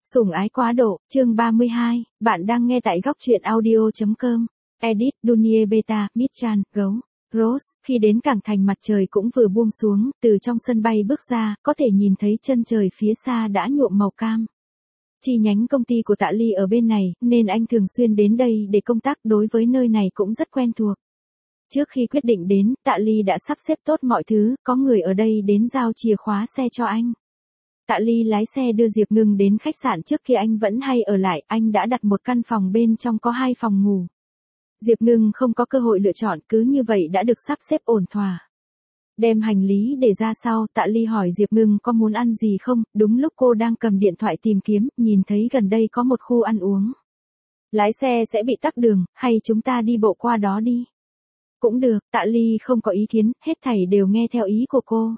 Sủng ái quá độ, chương 32, bạn đang nghe tại góc truyện audio.com. Edit, Dunie Beta, Mitchan, Gấu, Rose, khi đến cảng thành mặt trời cũng vừa buông xuống, từ trong sân bay bước ra, có thể nhìn thấy chân trời phía xa đã nhuộm màu cam. Chi nhánh công ty của Tạ Ly ở bên này, nên anh thường xuyên đến đây để công tác, đối với nơi này cũng rất quen thuộc. Trước khi quyết định đến, Tạ Ly đã sắp xếp tốt mọi thứ, có người ở đây đến giao chìa khóa xe cho anh. Tạ Ly lái xe đưa Diệp Ngưng đến khách sạn trước kia anh vẫn hay ở lại, anh đã đặt một căn phòng bên trong có 2 phòng ngủ. Diệp Ngưng không có cơ hội lựa chọn, cứ như vậy đã được sắp xếp ổn thỏa. Đem hành lý để ra sau, Tạ Ly hỏi Diệp Ngưng có muốn ăn gì không, đúng lúc cô đang cầm điện thoại tìm kiếm, nhìn thấy gần đây có một khu ăn uống. Lái xe sẽ bị tắc đường, hay chúng ta đi bộ qua đó đi? Cũng được, Tạ Ly không có ý kiến, hết thảy đều nghe theo ý của cô.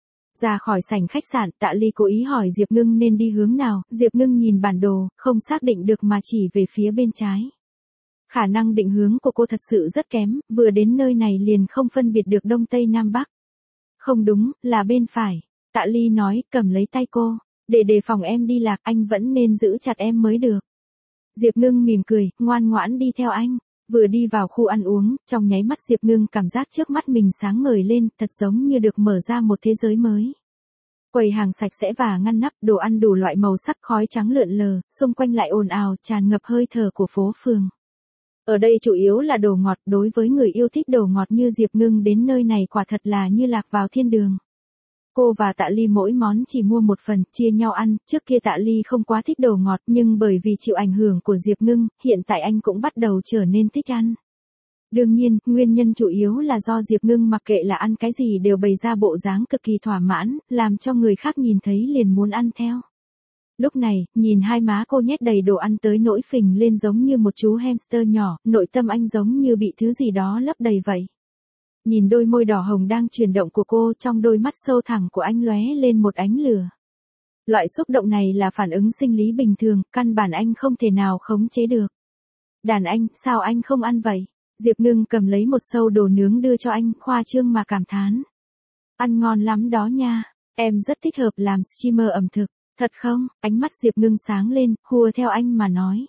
Ra khỏi sảnh khách sạn, Tạ Ly cố ý hỏi Diệp Ngưng nên đi hướng nào, Diệp Ngưng nhìn bản đồ, không xác định được mà chỉ về phía bên trái. Khả năng định hướng của cô thật sự rất kém, vừa đến nơi này liền không phân biệt được đông tây nam bắc. Không đúng, là bên phải. Tạ Ly nói, cầm lấy tay cô, để đề phòng em đi lạc, anh vẫn nên giữ chặt em mới được. Diệp Ngưng mỉm cười, ngoan ngoãn đi theo anh. Vừa đi vào khu ăn uống, trong nháy mắt Diệp Ngưng cảm giác trước mắt mình sáng ngời lên, thật giống như được mở ra một thế giới mới. Quầy hàng sạch sẽ và ngăn nắp, đồ ăn đủ loại màu sắc, khói trắng lượn lờ, xung quanh lại ồn ào, tràn ngập hơi thở của phố phường. Ở đây chủ yếu là đồ ngọt, đối với người yêu thích đồ ngọt như Diệp Ngưng đến nơi này quả thật là như lạc vào thiên đường. Cô và Tạ Ly mỗi món chỉ mua một phần, chia nhau ăn, trước kia Tạ Ly không quá thích đồ ngọt nhưng bởi vì chịu ảnh hưởng của Diệp Ngưng, hiện tại anh cũng bắt đầu trở nên thích ăn. Đương nhiên, nguyên nhân chủ yếu là do Diệp Ngưng mặc kệ là ăn cái gì đều bày ra bộ dáng cực kỳ thỏa mãn, làm cho người khác nhìn thấy liền muốn ăn theo. Lúc này, nhìn hai má cô nhét đầy đồ ăn tới nỗi phình lên giống như một chú hamster nhỏ, nội tâm anh giống như bị thứ gì đó lấp đầy vậy. Nhìn đôi môi đỏ hồng đang chuyển động của cô, trong đôi mắt sâu thẳm của anh lóe lên một ánh lửa. Loại xúc động này là phản ứng sinh lý bình thường, căn bản anh không thể nào khống chế được. Đàn anh, sao anh không ăn vậy? Diệp Ngưng cầm lấy một sâu đồ nướng đưa cho anh, khoa trương mà cảm thán. Ăn ngon lắm đó nha, em rất thích hợp làm streamer ẩm thực, thật không? Ánh mắt Diệp Ngưng sáng lên, hùa theo anh mà nói.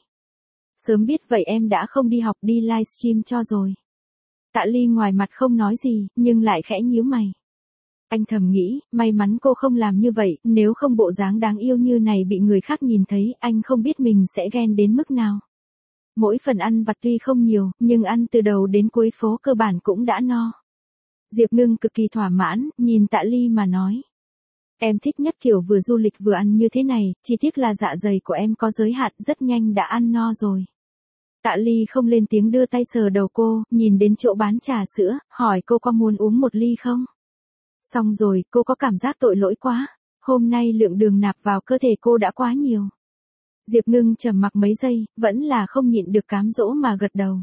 Sớm biết vậy em đã không đi học đi livestream cho rồi. Tạ Ly ngoài mặt không nói gì, nhưng lại khẽ nhíu mày. Anh thầm nghĩ, may mắn cô không làm như vậy, nếu không bộ dáng đáng yêu như này bị người khác nhìn thấy, anh không biết mình sẽ ghen đến mức nào. Mỗi phần ăn vặt tuy không nhiều, nhưng ăn từ đầu đến cuối phố cơ bản cũng đã no. Diệp Ngưng cực kỳ thỏa mãn, nhìn Tạ Ly mà nói. Em thích nhất kiểu vừa du lịch vừa ăn như thế này, chỉ tiếc là dạ dày của em có giới hạn, rất nhanh đã ăn no rồi. Tạ Ly không lên tiếng đưa tay sờ đầu cô, nhìn đến chỗ bán trà sữa, hỏi cô có muốn uống một ly không? Xong rồi, cô có cảm giác tội lỗi quá, hôm nay lượng đường nạp vào cơ thể cô đã quá nhiều. Diệp Ngưng trầm mặc mấy giây, vẫn là không nhịn được cám dỗ mà gật đầu.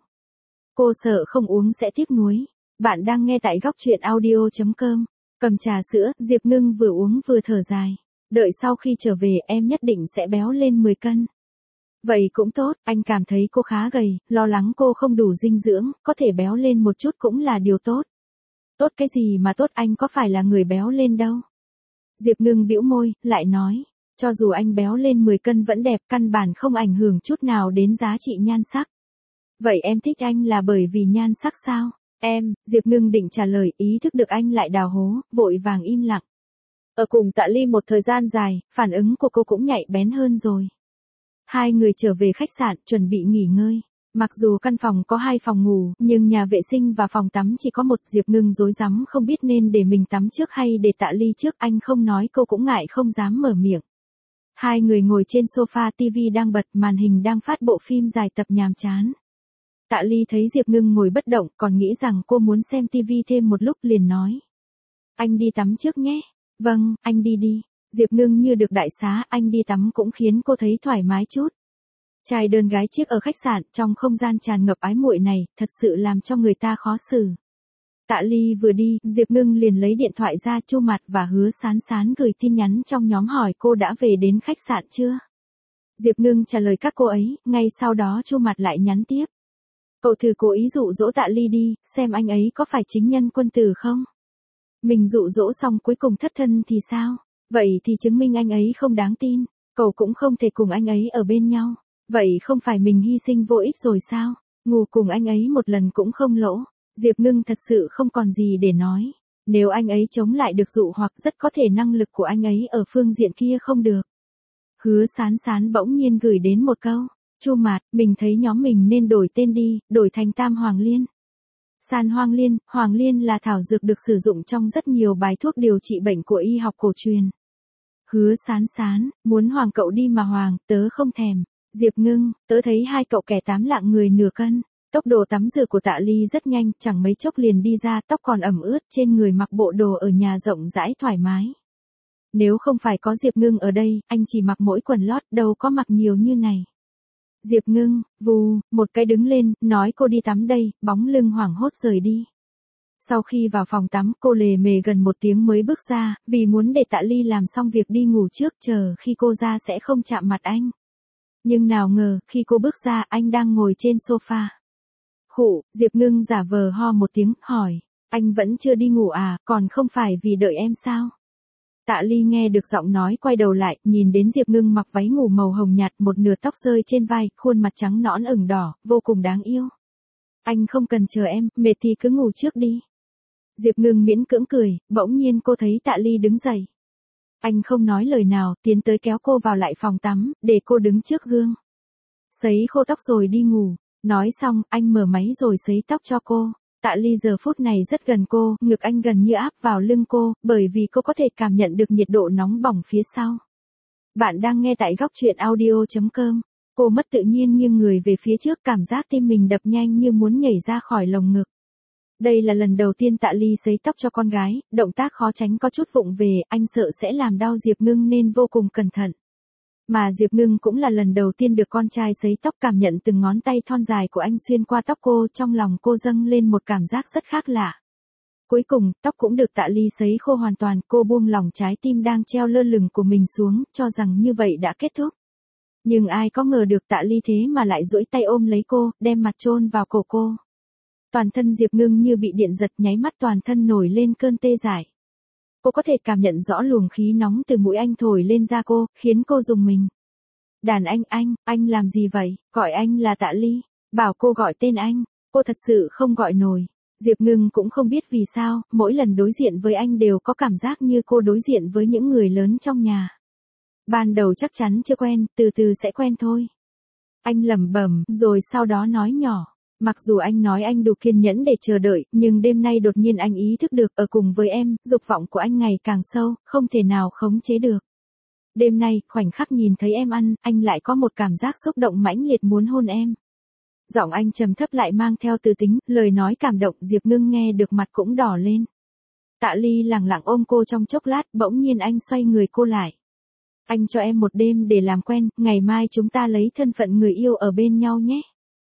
Cô sợ không uống sẽ tiếc nuối. Bạn đang nghe tại góc truyện audio.com. Cầm trà sữa, Diệp Ngưng vừa uống vừa thở dài. Đợi sau khi trở về em nhất định sẽ béo lên 10 cân. Vậy cũng tốt, anh cảm thấy cô khá gầy, lo lắng cô không đủ dinh dưỡng, có thể béo lên một chút cũng là điều tốt. Tốt cái gì mà tốt, anh có phải là người béo lên đâu. Diệp Ngưng bĩu môi, lại nói, cho dù anh béo lên 10 cân vẫn đẹp, căn bản không ảnh hưởng chút nào đến giá trị nhan sắc. Vậy em thích anh là bởi vì nhan sắc sao? Diệp Ngưng định trả lời, ý thức được anh lại đào hố, vội vàng im lặng. Ở cùng Tạ Ly một thời gian dài, phản ứng của cô cũng nhạy bén hơn rồi. Hai người trở về khách sạn, chuẩn bị nghỉ ngơi. Mặc dù căn phòng có 2 phòng ngủ, nhưng nhà vệ sinh và phòng tắm chỉ có một. Diệp Ngưng rối rắm không biết nên để mình tắm trước hay để Tạ Ly trước, anh không nói cô cũng ngại không dám mở miệng. Hai người ngồi trên sofa, TV đang bật, màn hình đang phát bộ phim dài tập nhàm chán. Tạ Ly thấy Diệp Ngưng ngồi bất động, còn nghĩ rằng cô muốn xem TV thêm một lúc liền nói. Anh đi tắm trước nhé. Vâng, anh đi đi. Diệp Ngưng như được đại xá, anh đi tắm cũng khiến cô thấy thoải mái chút. Trai đơn gái chiếc ở khách sạn, trong không gian tràn ngập ái muội này, thật sự làm cho người ta khó xử. Tạ Ly vừa đi, Diệp Ngưng liền lấy điện thoại ra, Chu Mạt và Hứa Sán Sán gửi tin nhắn trong nhóm hỏi cô đã về đến khách sạn chưa. Diệp Ngưng trả lời các cô ấy, ngay sau đó Chu Mạt lại nhắn tiếp. Cậu thử cố ý dụ dỗ Tạ Ly đi, xem anh ấy có phải chính nhân quân tử không? Mình dụ dỗ xong cuối cùng thất thân thì sao? Vậy thì chứng minh anh ấy không đáng tin. Cậu cũng không thể cùng anh ấy ở bên nhau. Vậy không phải mình hy sinh vô ích rồi sao? Ngủ cùng anh ấy một lần cũng không lỗ. Diệp Ngưng thật sự không còn gì để nói. Nếu anh ấy chống lại được dụ hoặc rất có thể năng lực của anh ấy ở phương diện kia không được. Hứa Sán Sán bỗng nhiên gửi đến một câu. Chu Mạt, mình thấy nhóm mình nên đổi tên đi, đổi thành Tam Hoàng Liên. San Hoàng Liên là thảo dược được sử dụng trong rất nhiều bài thuốc điều trị bệnh của y học cổ truyền. Hứa Sán Sán, muốn Hoàng cậu đi mà Hoàng, tớ không thèm. Diệp Ngưng, tớ thấy hai cậu kẻ 8 lạng người nửa cân. Tốc độ tắm rửa của Tạ Ly rất nhanh, chẳng mấy chốc liền đi ra, tóc còn ẩm ướt, trên người mặc bộ đồ ở nhà rộng rãi thoải mái. Nếu không phải có Diệp Ngưng ở đây, anh chỉ mặc mỗi quần lót, đâu có mặc nhiều như này. Diệp Ngưng, vù, một cái đứng lên, nói cô đi tắm đây, bóng lưng hoảng hốt rời đi. Sau khi vào phòng tắm, cô lề mề gần 1 tiếng mới bước ra, vì muốn để Tạ Ly làm xong việc đi ngủ trước, chờ khi cô ra sẽ không chạm mặt anh. Nhưng nào ngờ, khi cô bước ra, anh đang ngồi trên sofa. Khụ, Diệp Ngưng giả vờ ho một tiếng, hỏi, anh vẫn chưa đi ngủ à, còn không phải vì đợi em sao? Tạ Ly nghe được giọng nói quay đầu lại, nhìn đến Diệp Ngưng mặc váy ngủ màu hồng nhạt, một nửa tóc rơi trên vai, khuôn mặt trắng nõn ửng đỏ, vô cùng đáng yêu. Anh không cần chờ em, mệt thì cứ ngủ trước đi. Diệp Ngưng miễn cưỡng cười, bỗng nhiên cô thấy Tạ Ly đứng dậy. Anh không nói lời nào, tiến tới kéo cô vào lại phòng tắm, để cô đứng trước gương. Sấy khô tóc rồi đi ngủ. Nói xong, anh mở máy rồi sấy tóc cho cô. Tạ Ly giờ phút này rất gần cô, ngực anh gần như áp vào lưng cô, bởi vì cô có thể cảm nhận được nhiệt độ nóng bỏng phía sau. Bạn đang nghe tại góc truyện audio.com. Cô mất tự nhiên nghiêng người về phía trước, cảm giác tim mình đập nhanh như muốn nhảy ra khỏi lồng ngực. Đây là lần đầu tiên Tạ Ly sấy tóc cho con gái, động tác khó tránh có chút vụng về, anh sợ sẽ làm đau Diệp Ngưng nên vô cùng cẩn thận. Mà Diệp Ngưng cũng là lần đầu tiên được con trai sấy tóc, cảm nhận từng ngón tay thon dài của anh xuyên qua tóc cô, trong lòng cô dâng lên một cảm giác rất khác lạ. Cuối cùng, tóc cũng được Tạ Ly sấy khô hoàn toàn, cô buông lỏng trái tim đang treo lơ lửng của mình xuống, cho rằng như vậy đã kết thúc. Nhưng ai có ngờ được Tạ Ly thế mà lại duỗi tay ôm lấy cô, đem mặt chôn vào cổ cô. Toàn thân Diệp Ngưng như bị điện giật, nháy mắt toàn thân nổi lên cơn tê dại. Cô có thể cảm nhận rõ luồng khí nóng từ mũi anh thổi lên da cô, khiến cô rùng mình. Đàn anh làm gì vậy? Gọi anh là Tạ Ly. Bảo cô gọi tên anh, cô thật sự không gọi nổi. Diệp Ngưng cũng không biết vì sao, mỗi lần đối diện với anh đều có cảm giác như cô đối diện với những người lớn trong nhà. Ban đầu chắc chắn chưa quen, từ từ sẽ quen thôi. Anh lẩm bẩm, rồi sau đó nói nhỏ. Mặc dù anh nói anh đủ kiên nhẫn để chờ đợi, nhưng đêm nay đột nhiên anh ý thức được, ở cùng với em, dục vọng của anh ngày càng sâu, không thể nào khống chế được. Đêm nay, khoảnh khắc nhìn thấy em ăn, anh lại có một cảm giác xúc động mãnh liệt muốn hôn em. Giọng anh trầm thấp lại mang theo từ tính, lời nói cảm động, Diệp Ngưng nghe được mặt cũng đỏ lên. Tạ Ly lẳng lặng ôm cô trong chốc lát, bỗng nhiên anh xoay người cô lại. Anh cho em một đêm để làm quen, ngày mai chúng ta lấy thân phận người yêu ở bên nhau nhé.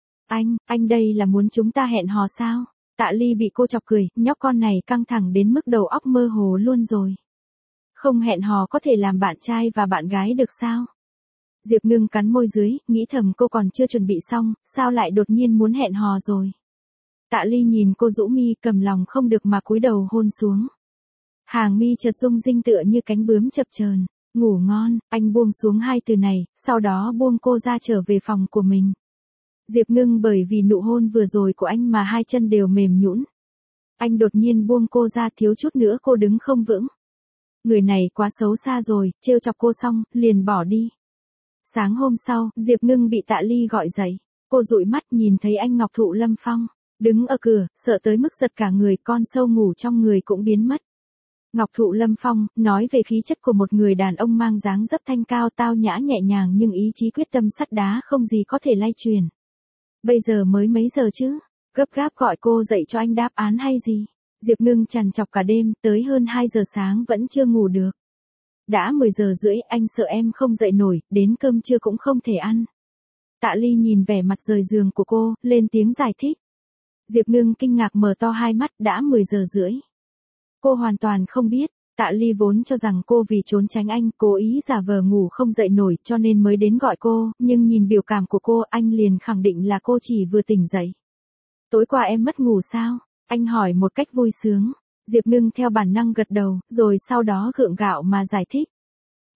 Anh đây là muốn chúng ta hẹn hò sao? Tạ Ly bị cô chọc cười, nhóc con này căng thẳng đến mức đầu óc mơ hồ luôn rồi. Không hẹn hò có thể làm bạn trai và bạn gái được sao? Diệp Ngưng cắn môi dưới, nghĩ thầm cô còn chưa chuẩn bị xong, sao lại đột nhiên muốn hẹn hò rồi? Tạ Ly nhìn cô rũ mi, cầm lòng không được mà cúi đầu hôn xuống. Hàng mi chợt rung rinh tựa như cánh bướm chập chờn. Ngủ ngon, anh buông xuống 2 từ này, sau đó buông cô ra trở về phòng của mình. Diệp Ngưng bởi vì nụ hôn vừa rồi của anh mà 2 chân đều mềm nhũn. Anh đột nhiên buông cô ra, thiếu chút nữa cô đứng không vững. Người này quá xấu xa rồi, trêu chọc cô xong, liền bỏ đi. Sáng hôm sau, Diệp Ngưng bị Tạ Ly gọi dậy. Cô dụi mắt nhìn thấy anh Ngọc Thụ Lâm Phong, đứng ở cửa, sợ tới mức giật cả người, con sâu ngủ trong người cũng biến mất. Ngọc Thụ Lâm Phong, nói về khí chất của một người đàn ông mang dáng dấp thanh cao, tao nhã nhẹ nhàng nhưng ý chí quyết tâm sắt đá không gì có thể lay truyền. Bây giờ mới mấy giờ chứ? Gấp gáp gọi cô dậy cho anh đáp án hay gì? Diệp Ngưng trằn trọc cả đêm, tới hơn 2 giờ sáng vẫn chưa ngủ được. Đã 10 giờ rưỡi, anh sợ em không dậy nổi, đến cơm trưa cũng không thể ăn. Tạ Ly nhìn vẻ mặt rời giường của cô, lên tiếng giải thích. Diệp Ngưng kinh ngạc mở to hai mắt, đã 10 giờ rưỡi. Cô hoàn toàn không biết, Tạ Ly vốn cho rằng cô vì trốn tránh anh, cố ý giả vờ ngủ không dậy nổi cho nên mới đến gọi cô, nhưng nhìn biểu cảm của cô, anh liền khẳng định là cô chỉ vừa tỉnh dậy. Tối qua em mất ngủ sao? Anh hỏi một cách vui sướng. Diệp Ngưng theo bản năng gật đầu, rồi sau đó gượng gạo mà giải thích.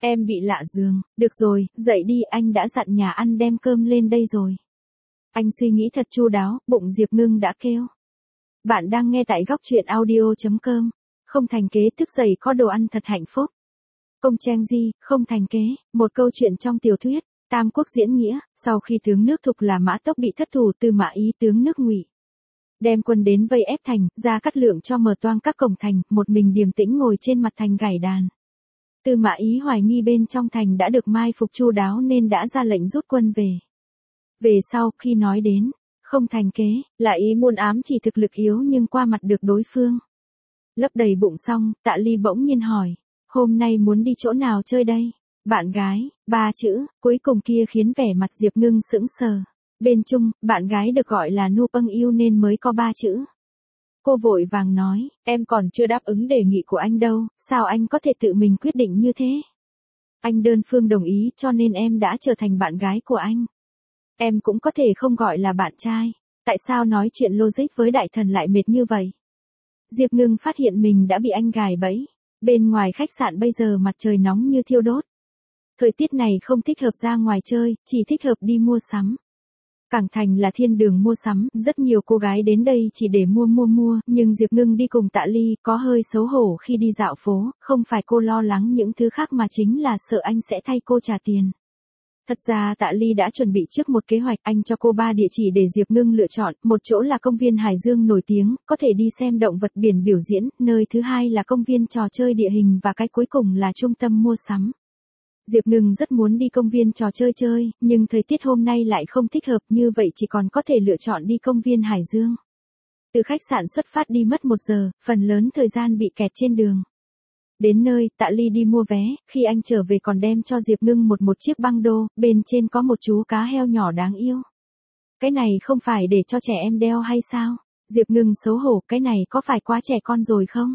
Em bị lạ giường, được rồi, dậy đi, anh đã dặn nhà ăn đem cơm lên đây rồi. Anh suy nghĩ thật chu đáo, bụng Diệp Ngưng đã kêu. Bạn đang nghe tại góc truyện audio.com. Không thành kế thức dậy có đồ ăn thật hạnh phúc. Công Cheng Di, không thành kế, một câu chuyện trong tiểu thuyết, Tam Quốc diễn nghĩa, sau khi tướng nước Thục là Mã Tốc bị thất thủ, Tư Mã Ý tướng nước Ngụy đem quân đến vây ép thành, Gia Cát Lượng cho mở toang các cổng thành, một mình điềm tĩnh ngồi trên mặt thành gảy đàn. Tư Mã Ý hoài nghi bên trong thành đã được mai phục chu đáo nên đã ra lệnh rút quân về. Về sau, khi nói đến, không thành kế, là ý muốn ám chỉ thực lực yếu nhưng qua mặt được đối phương. Lấp đầy bụng xong, Tạ Ly bỗng nhiên hỏi, hôm nay muốn đi chỗ nào chơi đây? Bạn gái, 3 chữ, cuối cùng kia khiến vẻ mặt Diệp Ngưng sững sờ. Bên chung, bạn gái được gọi là Nu Pâng Yêu nên mới có 3 chữ. Cô vội vàng nói, em còn chưa đáp ứng đề nghị của anh đâu, sao anh có thể tự mình quyết định như thế? Anh đơn phương đồng ý cho nên em đã trở thành bạn gái của anh. Em cũng có thể không gọi là bạn trai. Tại sao nói chuyện logic với đại thần lại mệt như vậy? Diệp Ngưng phát hiện mình đã bị anh gài bẫy. Bên ngoài khách sạn bây giờ mặt trời nóng như thiêu đốt. Thời tiết này không thích hợp ra ngoài chơi, chỉ thích hợp đi mua sắm. Cảng Thành là thiên đường mua sắm, rất nhiều cô gái đến đây chỉ để mua, nhưng Diệp Ngưng đi cùng Tạ Ly có hơi xấu hổ khi đi dạo phố, không phải cô lo lắng những thứ khác mà chính là sợ anh sẽ thay cô trả tiền. Thật ra Tạ Ly đã chuẩn bị trước một kế hoạch, anh cho cô 3 địa chỉ để Diệp Ngưng lựa chọn, một chỗ là công viên Hải Dương nổi tiếng, có thể đi xem động vật biển biểu diễn, nơi thứ hai là công viên trò chơi địa hình và cái cuối cùng là trung tâm mua sắm. Diệp Ngưng rất muốn đi công viên trò chơi, nhưng thời tiết hôm nay lại không thích hợp, như vậy chỉ còn có thể lựa chọn đi công viên Hải Dương. Từ khách sạn xuất phát đi mất 1 giờ, phần lớn thời gian bị kẹt trên đường. Đến nơi, Tạ Ly đi mua vé, khi anh trở về còn đem cho Diệp Ngưng một chiếc băng đô, bên trên có một chú cá heo nhỏ đáng yêu. Cái này không phải để cho trẻ em đeo hay sao? Diệp Ngưng xấu hổ, cái này có phải quá trẻ con rồi không?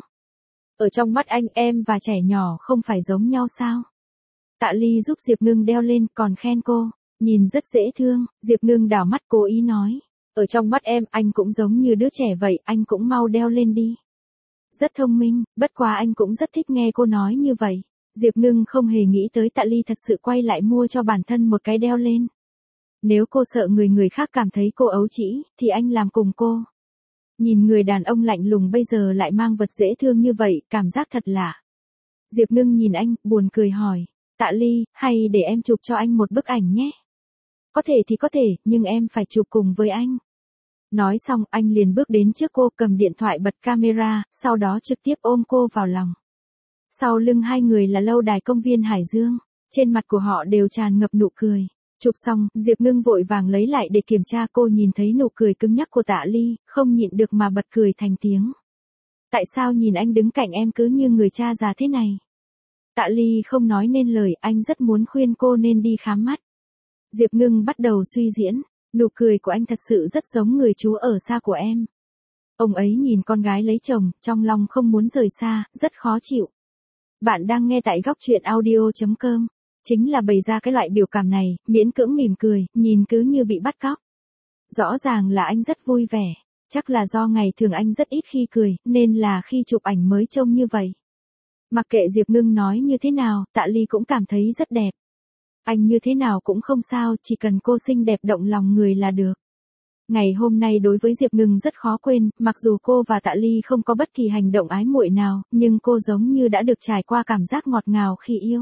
Ở trong mắt anh, em và trẻ nhỏ không phải giống nhau sao? Tạ Ly giúp Diệp Ngưng đeo lên, còn khen cô, nhìn rất dễ thương. Diệp Ngưng đảo mắt cố ý nói, ở trong mắt em, anh cũng giống như đứa trẻ vậy, anh cũng mau đeo lên đi. Rất thông minh, bất quá anh cũng rất thích nghe cô nói như vậy. Diệp Ngưng không hề nghĩ tới Tạ Ly thật sự quay lại mua cho bản thân một cái đeo lên. Nếu cô sợ người khác cảm thấy cô ấu trĩ, thì anh làm cùng cô. Nhìn người đàn ông lạnh lùng bây giờ lại mang vật dễ thương như vậy, cảm giác thật lạ. Diệp Ngưng nhìn anh, buồn cười hỏi, Tạ Ly, hay để em chụp cho anh một bức ảnh nhé? Có thể thì có thể, nhưng em phải chụp cùng với anh. Nói xong, anh liền bước đến trước cô, cầm điện thoại bật camera, sau đó trực tiếp ôm cô vào lòng. Sau lưng hai người là lâu đài công viên Hải Dương, trên mặt của họ đều tràn ngập nụ cười. Chụp xong, Diệp Ngưng vội vàng lấy lại để kiểm tra, cô nhìn thấy nụ cười cứng nhắc của Tạ Ly, không nhịn được mà bật cười thành tiếng. Tại sao nhìn anh đứng cạnh em cứ như người cha già thế này? Tạ Ly không nói nên lời, anh rất muốn khuyên cô nên đi khám mắt. Diệp Ngưng bắt đầu suy diễn, nụ cười của anh thật sự rất giống người chú ở xa của em. Ông ấy nhìn con gái lấy chồng, trong lòng không muốn rời xa, rất khó chịu. Bạn đang nghe tại góc truyện audio.com. Chính là bày ra cái loại biểu cảm này, miễn cưỡng mỉm cười, nhìn cứ như bị bắt cóc. Rõ ràng là anh rất vui vẻ, chắc là do ngày thường anh rất ít khi cười, nên là khi chụp ảnh mới trông như vậy. Mặc kệ Diệp Ngưng nói như thế nào, Tạ Ly cũng cảm thấy rất đẹp. Anh như thế nào cũng không sao, chỉ cần cô xinh đẹp động lòng người là được. Ngày hôm nay đối với Diệp Ngưng rất khó quên, mặc dù cô và Tạ Ly không có bất kỳ hành động ái muội nào, nhưng cô giống như đã được trải qua cảm giác ngọt ngào khi yêu.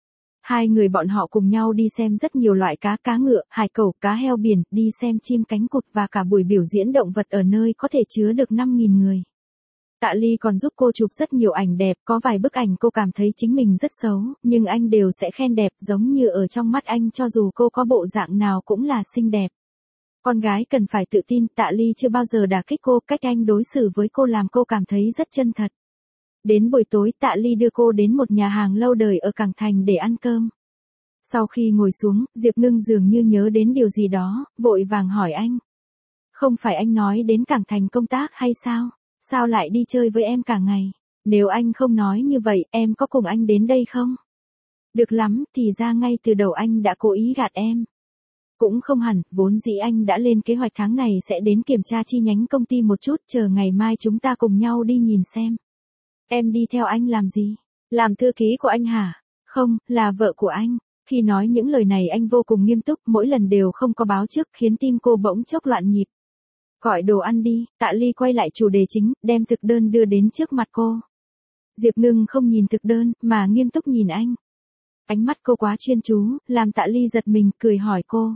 Hai người bọn họ cùng nhau đi xem rất nhiều loại cá ngựa, hải cẩu, cá heo biển, đi xem chim cánh cụt và cả buổi biểu diễn động vật ở nơi có thể chứa được 5.000 người. Tạ Ly còn giúp cô chụp rất nhiều ảnh đẹp, có vài bức ảnh cô cảm thấy chính mình rất xấu, nhưng anh đều sẽ khen đẹp, giống như ở trong mắt anh cho dù cô có bộ dạng nào cũng là xinh đẹp. Con gái cần phải tự tin, Tạ Ly chưa bao giờ đả kích cô, cách anh đối xử với cô làm cô cảm thấy rất chân thật. Đến buổi tối, Tạ Ly đưa cô đến một nhà hàng lâu đời ở Cảng Thành để ăn cơm. Sau khi ngồi xuống, Diệp Ngưng dường như nhớ đến điều gì đó, vội vàng hỏi anh. Không phải anh nói đến Cảng Thành công tác hay sao? Sao lại đi chơi với em cả ngày? Nếu anh không nói như vậy, em có cùng anh đến đây không? Được lắm, thì ra ngay từ đầu anh đã cố ý gạt em. Cũng không hẳn, vốn dĩ anh đã lên kế hoạch tháng này sẽ đến kiểm tra chi nhánh công ty một chút, chờ ngày mai chúng ta cùng nhau đi nhìn xem. Em đi theo anh làm gì? Làm thư ký của anh hả? Không, là vợ của anh. Khi nói những lời này anh vô cùng nghiêm túc, mỗi lần đều không có báo trước, khiến tim cô bỗng chốc loạn nhịp. Gọi đồ ăn đi. Tạ Ly quay lại chủ đề chính, đem thực đơn đưa đến trước mặt cô. Diệp Ngưng không nhìn thực đơn, mà nghiêm túc nhìn anh. Ánh mắt cô quá chuyên chú, làm Tạ Ly giật mình, cười hỏi cô.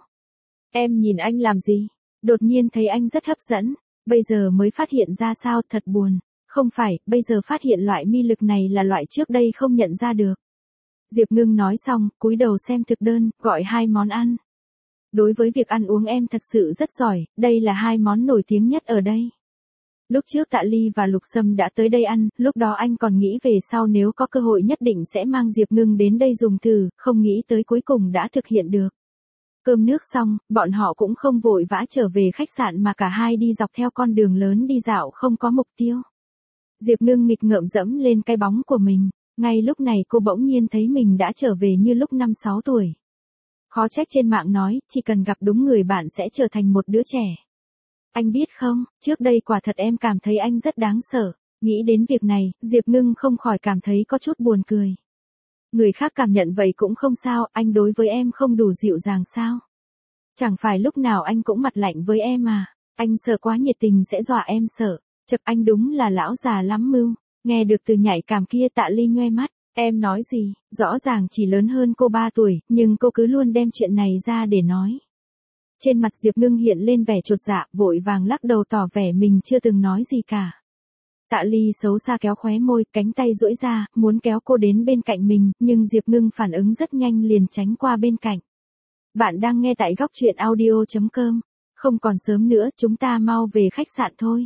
Em nhìn anh làm gì? Đột nhiên thấy anh rất hấp dẫn, bây giờ mới phát hiện ra sao, thật buồn. Không phải, bây giờ phát hiện loại mi lực này là loại trước đây không nhận ra được. Diệp Ngưng nói xong, cúi đầu xem thực đơn, gọi 2 món ăn. Đối với việc ăn uống em thật sự rất giỏi, đây là 2 món nổi tiếng nhất ở đây. Lúc trước Tạ Ly và Lục Sâm đã tới đây ăn, lúc đó anh còn nghĩ về sau nếu có cơ hội nhất định sẽ mang Diệp Ngưng đến đây dùng thử, không nghĩ tới cuối cùng đã thực hiện được. Cơm nước xong, bọn họ cũng không vội vã trở về khách sạn mà cả hai đi dọc theo con đường lớn đi dạo không có mục tiêu. Diệp Ngưng nghịch ngợm dẫm lên cái bóng của mình, ngay lúc này cô bỗng nhiên thấy mình đã trở về như lúc 5-6 tuổi. Khó trách trên mạng nói, chỉ cần gặp đúng người bạn sẽ trở thành một đứa trẻ. Anh biết không, trước đây quả thật em cảm thấy anh rất đáng sợ. Nghĩ đến việc này, Diệp Ngưng không khỏi cảm thấy có chút buồn cười. Người khác cảm nhận vậy cũng không sao, anh đối với em không đủ dịu dàng sao? Chẳng phải lúc nào anh cũng mặt lạnh với em à? Anh sợ quá nhiệt tình sẽ dọa em sợ. Chật, anh đúng là lão già lắm mưu. Nghe được từ nhạy cảm kia, Tạ Ly nhoe mắt. Em nói gì? Rõ ràng chỉ lớn hơn cô 3 tuổi, nhưng cô cứ luôn đem chuyện này ra để nói. Trên mặt Diệp Ngưng hiện lên vẻ chột dạ, vội vàng lắc đầu tỏ vẻ mình chưa từng nói gì cả. Tạ Ly xấu xa kéo khóe môi, cánh tay duỗi ra, muốn kéo cô đến bên cạnh mình, nhưng Diệp Ngưng phản ứng rất nhanh liền tránh qua bên cạnh. Bạn đang nghe tại góc truyện audio.com. Không còn sớm nữa, chúng ta mau về khách sạn thôi.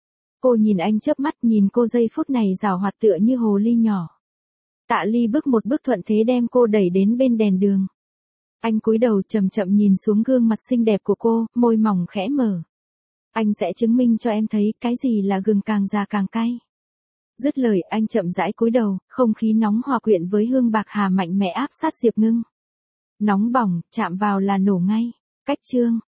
Cô nhìn anh chớp mắt, nhìn cô giây phút này giảo hoạt tựa như hồ ly nhỏ. Tạ Ly bước một bước thuận thế đem cô đẩy đến bên đèn đường. Anh cúi đầu chậm chậm nhìn xuống gương mặt xinh đẹp của cô, môi mỏng khẽ mở. Anh sẽ chứng minh cho em thấy cái gì là gừng càng già càng cay. Dứt lời anh chậm rãi cúi đầu, không khí nóng hòa quyện với hương bạc hà mạnh mẽ áp sát Diệp Ngưng. Nóng bỏng, chạm vào là nổ ngay. Cách chương.